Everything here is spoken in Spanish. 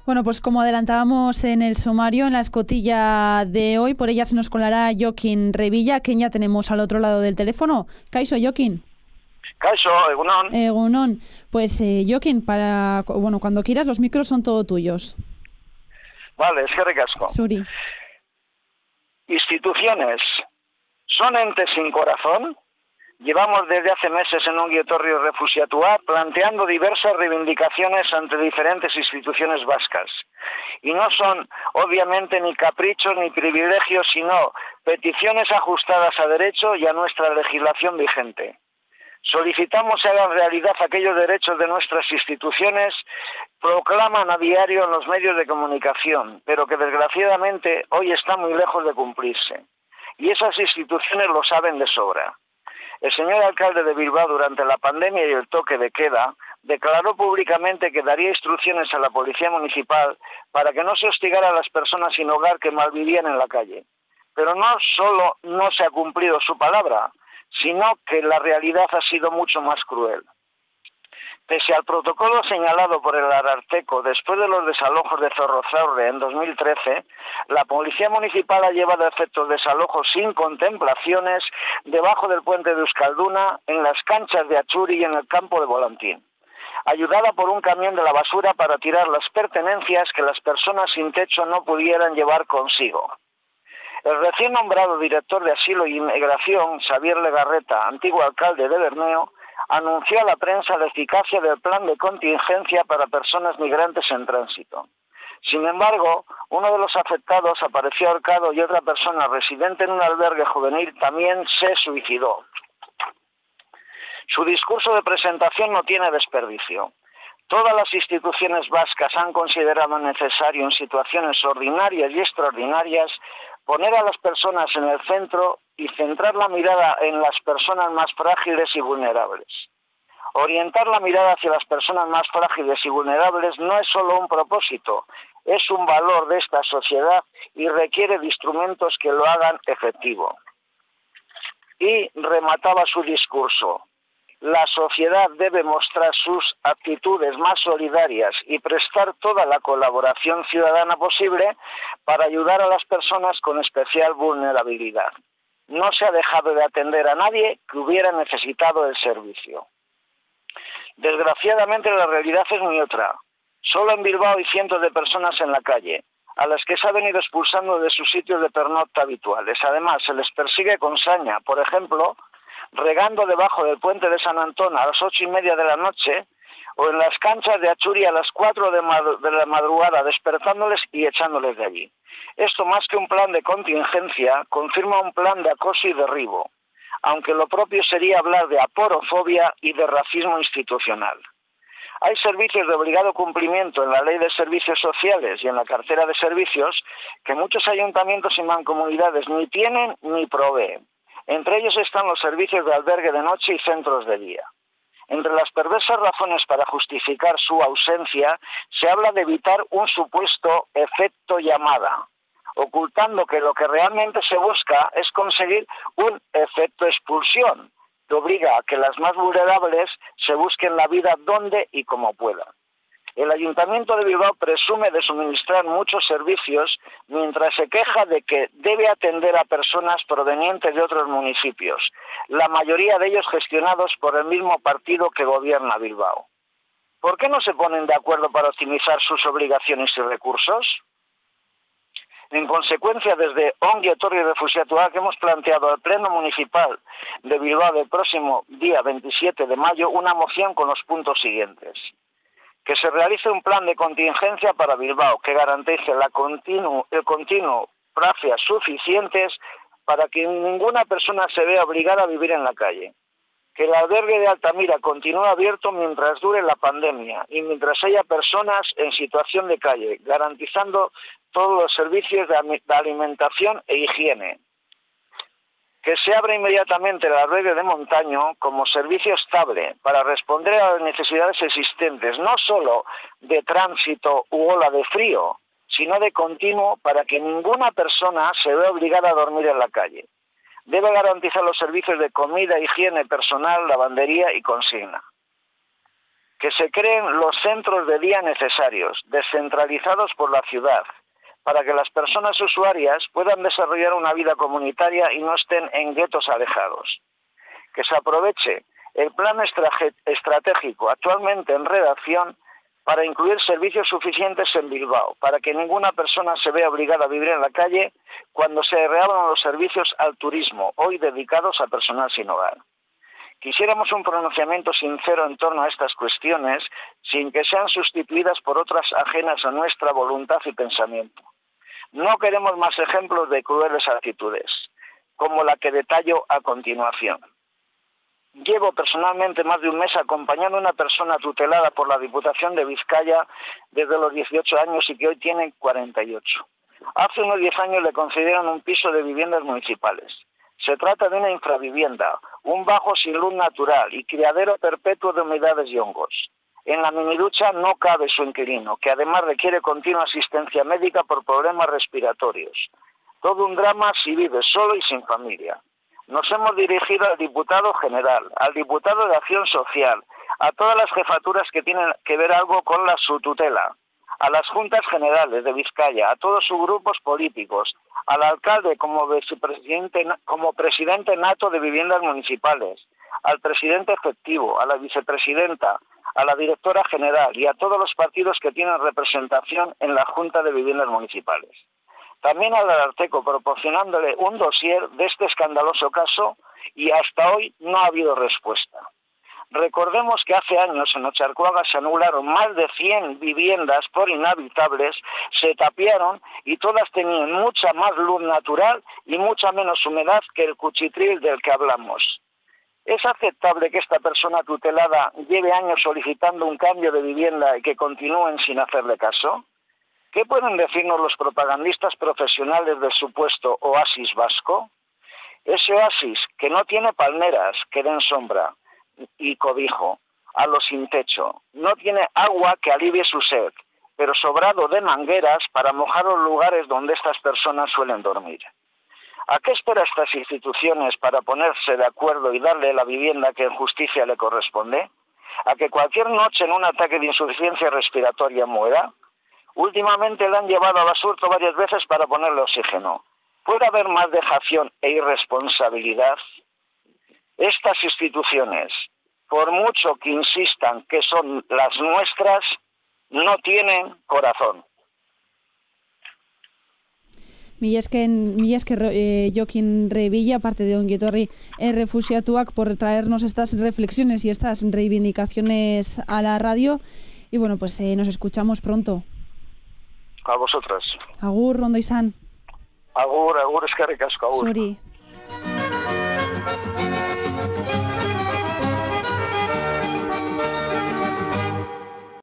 Bueno, pues como adelantábamos en el sumario, en la escotilla de hoy, por ella se nos colará Jokin Revilla, que ya tenemos al otro lado del teléfono. Kaixo, Jokin. Kaixo, egunon. Egunon. Pues Jokin, cuando quieras, los micros son todo tuyos. Vale, eskerrik asko. Suri. Instituciones son entes sin corazón. Llevamos desde hace meses en Ongi Etorri Refuxiatua planteando diversas reivindicaciones ante diferentes instituciones vascas. Y no son, obviamente, ni caprichos ni privilegios, sino peticiones ajustadas a derecho y a nuestra legislación vigente. Solicitamos se hagan realidad aquellos derechos de nuestras instituciones, proclaman a diario en los medios de comunicación, pero que desgraciadamente hoy están muy lejos de cumplirse. Y esas instituciones lo saben de sobra. El señor alcalde de Bilbao, durante la pandemia y el toque de queda, declaró públicamente que daría instrucciones a la policía municipal para que no se hostigara a las personas sin hogar que malvivían en la calle. Pero no solo no se ha cumplido su palabra, sino que la realidad ha sido mucho más cruel. Pese al protocolo señalado por el Ararteko después de los desalojos de Zorrozaurre en 2013, la Policía Municipal ha llevado a efectos desalojos sin contemplaciones debajo del puente de Euskalduna, en las canchas de Achuri y en el campo de Volantín, ayudada por un camión de la basura para tirar las pertenencias que las personas sin techo no pudieran llevar consigo. El recién nombrado director de Asilo y Inmigración, Xavier Legarreta, antiguo alcalde de Bermeo, anunció a la prensa la eficacia del plan de contingencia para personas migrantes en tránsito. Sin embargo, uno de los afectados apareció ahorcado y otra persona residente en un albergue juvenil también se suicidó. Su discurso de presentación no tiene desperdicio. Todas las instituciones vascas han considerado necesario en situaciones ordinarias y extraordinarias poner a las personas en el centro y centrar la mirada en las personas más frágiles y vulnerables. Orientar la mirada hacia las personas más frágiles y vulnerables no es solo un propósito, es un valor de esta sociedad y requiere de instrumentos que lo hagan efectivo. Y remataba su discurso. La sociedad debe mostrar sus actitudes más solidarias y prestar toda la colaboración ciudadana posible para ayudar a las personas con especial vulnerabilidad. No se ha dejado de atender a nadie que hubiera necesitado el servicio. Desgraciadamente la realidad es muy otra. Solo en Bilbao hay cientos de personas en la calle, a las que se ha venido expulsando de sus sitios de pernocta habituales. Además, se les persigue con saña, por ejemplo, regando debajo del puente de San Antón a las 8:30 de la noche, o en las canchas de Achuri a las 4 de la madrugada, despertándoles y echándoles de allí. Esto, más que un plan de contingencia, confirma un plan de acoso y derribo, aunque lo propio sería hablar de aporofobia y de racismo institucional. Hay servicios de obligado cumplimiento en la Ley de Servicios Sociales y en la cartera de servicios que muchos ayuntamientos y mancomunidades ni tienen ni proveen. Entre ellos están los servicios de albergue de noche y centros de día. Entre las perversas razones para justificar su ausencia, se habla de evitar un supuesto efecto llamada, ocultando que lo que realmente se busca es conseguir un efecto expulsión, que obliga a que las más vulnerables se busquen la vida donde y como puedan. El Ayuntamiento de Bilbao presume de suministrar muchos servicios mientras se queja de que debe atender a personas provenientes de otros municipios, la mayoría de ellos gestionados por el mismo partido que gobierna Bilbao. ¿Por qué no se ponen de acuerdo para optimizar sus obligaciones y recursos? En consecuencia, desde Ongi Etorri Refuxiatua, que hemos planteado al Pleno Municipal de Bilbao del próximo día 27 de mayo una moción con los puntos siguientes. Que se realice un plan de contingencia para Bilbao que garantice el continuo plazas suficientes para que ninguna persona se vea obligada a vivir en la calle. Que el albergue de Altamira continúe abierto mientras dure la pandemia y mientras haya personas en situación de calle, garantizando todos los servicios de alimentación e higiene. Que se abra inmediatamente el albergue de Montaño como servicio estable para responder a las necesidades existentes, no solo de tránsito u ola de frío, sino de continuo para que ninguna persona se vea obligada a dormir en la calle. Debe garantizar los servicios de comida, higiene personal, lavandería y consigna. que se creen los centros de día necesarios, descentralizados por la ciudad, para que las personas usuarias puedan desarrollar una vida comunitaria y no estén en guetos alejados. Que se aproveche el plan estratégico actualmente en redacción para incluir servicios suficientes en Bilbao, para que ninguna persona se vea obligada a vivir en la calle cuando se reabran los servicios al turismo, hoy dedicados a personal sin hogar. Quisiéramos un pronunciamiento sincero en torno a estas cuestiones, sin que sean sustituidas por otras ajenas a nuestra voluntad y pensamiento. No queremos más ejemplos de crueles actitudes, como la que detallo a continuación. Llevo personalmente más de un mes acompañando a una persona tutelada por la Diputación de Vizcaya desde los 18 años y que hoy tiene 48. Hace unos 10 años le concedieron un piso de viviendas municipales. Se trata de una infravivienda, un bajo sin luz natural y criadero perpetuo de humedades y hongos. En la miniducha no cabe su inquilino, que además requiere continua asistencia médica por problemas respiratorios. Todo un drama si vive solo y sin familia. Nos hemos dirigido al diputado general, al diputado de Acción Social, a todas las jefaturas que tienen que ver algo con su tutela, a las juntas generales de Vizcaya, a todos sus grupos políticos, al alcalde como presidente nato de viviendas municipales, al presidente efectivo, a la vicepresidenta, a la directora general y a todos los partidos que tienen representación en la Junta de Viviendas Municipales. También al Ararteko, proporcionándole un dossier de este escandaloso caso y hasta hoy no ha habido respuesta. Recordemos que hace años en Ocharcoaga se anularon más de 100 viviendas por inhabitables, se tapiaron y todas tenían mucha más luz natural y mucha menos humedad que el cuchitril del que hablamos. ¿Es aceptable que esta persona tutelada lleve años solicitando un cambio de vivienda y que continúen sin hacerle caso? ¿Qué pueden decirnos los propagandistas profesionales del supuesto oasis vasco? Ese oasis que no tiene palmeras que den sombra y cobijo a los sin techo, no tiene agua que alivie su sed, pero sobrado de mangueras para mojar los lugares donde estas personas suelen dormir. ¿A qué esperan estas instituciones para ponerse de acuerdo y darle la vivienda que en justicia le corresponde? ¿A que cualquier noche en un ataque de insuficiencia respiratoria muera? Últimamente le han llevado a Basurto varias veces para ponerle oxígeno. ¿Puede haber más dejación e irresponsabilidad? Estas instituciones, por mucho que insistan que son las nuestras, no tienen corazón. Mila esker Jokin Revilla, parte de Ongi Etorri Errefuxiatuak, por traernos estas reflexiones y estas reivindicaciones a la radio. Y bueno, pues nos escuchamos pronto. A vosotras. Agur, ondo izan. Agur, eskerrik asko, agur. Zuri.